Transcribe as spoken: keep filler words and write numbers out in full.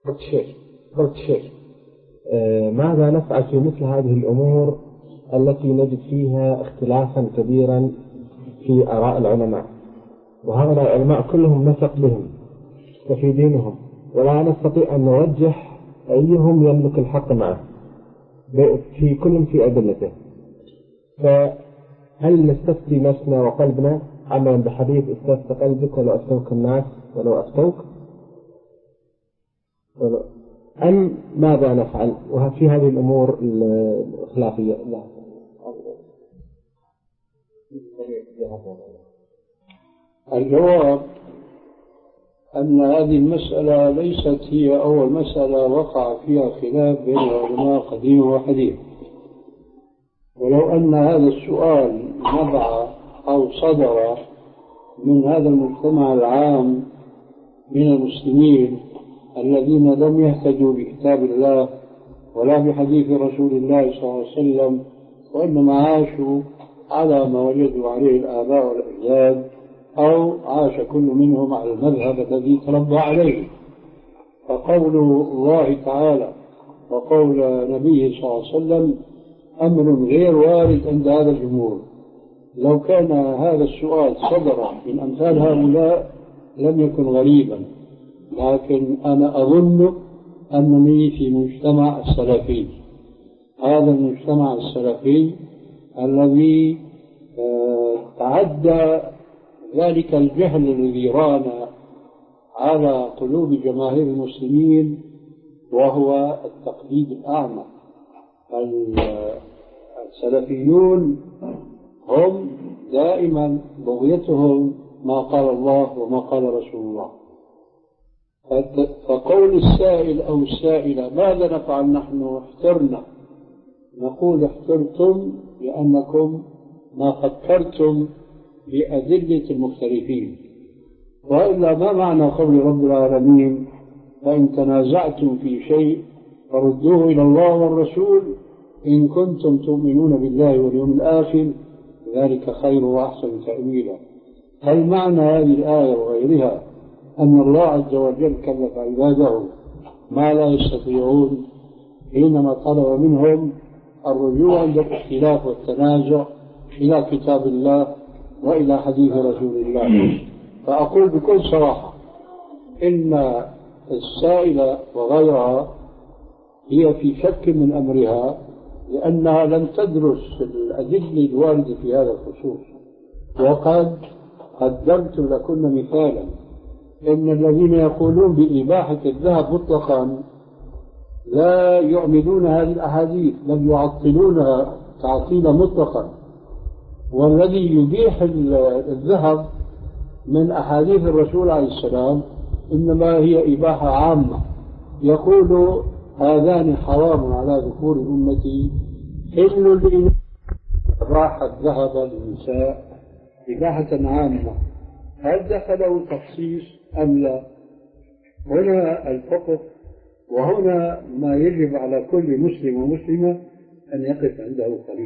قلت شيخ قلت شيخ آه ماذا نفعل في مثل هذه الأمور التي نجد فيها اختلافا كبيرا في آراء العلماء، وهؤلاء العلماء كلهم نثق بهم وفي دينهم، ولا نستطيع أن نرجح أيهم يملك الحق معه في كل في أدلته؟ فهل نستفتي نفسنا وقلبنا عملا بحديث استفت قلبك ولو أفتوك الناس ولو أفتوك، أم ماذا نفعل وفي هذه الأمور الخلافية؟ لا. الجواب أن هذه المسألة ليست هي أول مسألة وقع فيها خلاف بين العلماء قديم وحديث، ولو أن هذا السؤال نبع أو صدر من هذا المجتمع العام من المسلمين الذين لم يهتدوا بكتاب الله ولا بحديث رسول الله صلى الله عليه وسلم، وإنما عاشوا على ما وجدوا عليه الآباء والأجداد، أو عاش كل منهم على المذهب الذي تربى عليه، فقول الله تعالى وقول نبيه صلى الله عليه وسلم أمر غير وارد عند هذا الجمهور. لو كان هذا السؤال صدر من أمثال هؤلاء لم يكن غريبا، لكن أنا أظن أنني في مجتمع السلفي، هذا المجتمع السلفي الذي تعدى ذلك الجهل الذي ران على قلوب جماهير المسلمين، وهو التقليد الأعمى. السلفيون هم دائما بغيتهم ما قال الله وما قال رسول الله. فقول السائل أو السائلة ماذا نفعل نحن احترنا، نقول احترتم لأنكم ما فكرتم بأدلة المختلفين، وإلا ما معنى قول رب العالمين فإن تنازعتم في شيء فردوه إلى الله والرسول إن كنتم تؤمنون بالله واليوم الآخر ذلك خير وأحسن تأويلا. هل معنى هذه الآية وغيرها أن الله عز وجل كلف عباده ما لا يستطيعون حينما طلب منهم الرجوع عند الاختلاف والتنازع إلى كتاب الله وإلى حديث رسول الله؟ فأقول بكل صراحة إن السائلة وغيرها هي في شك من أمرها، لأنها لم تدرس الأدلة الواردة في هذا الخصوص. وقد قدمت لكم مثالا إن الذين يقولون بإباحة الذهب مطلقا لا يعملون هذه الأحاديث بل يعطلونها تعطيلا مطلقا، والذي يبيح الذهب من أحاديث الرسول عليه السلام إنما هي إباحة عامة، يقول هذان حرام على ذكور أمتي حل لإناث. أباح الذهب للنساء إباحة عامة، هل دخله تخصيص أم لا؟ هنا الفقه، وهنا ما يجب على كل مسلم ومسلمة أن يقف عنده قليلا.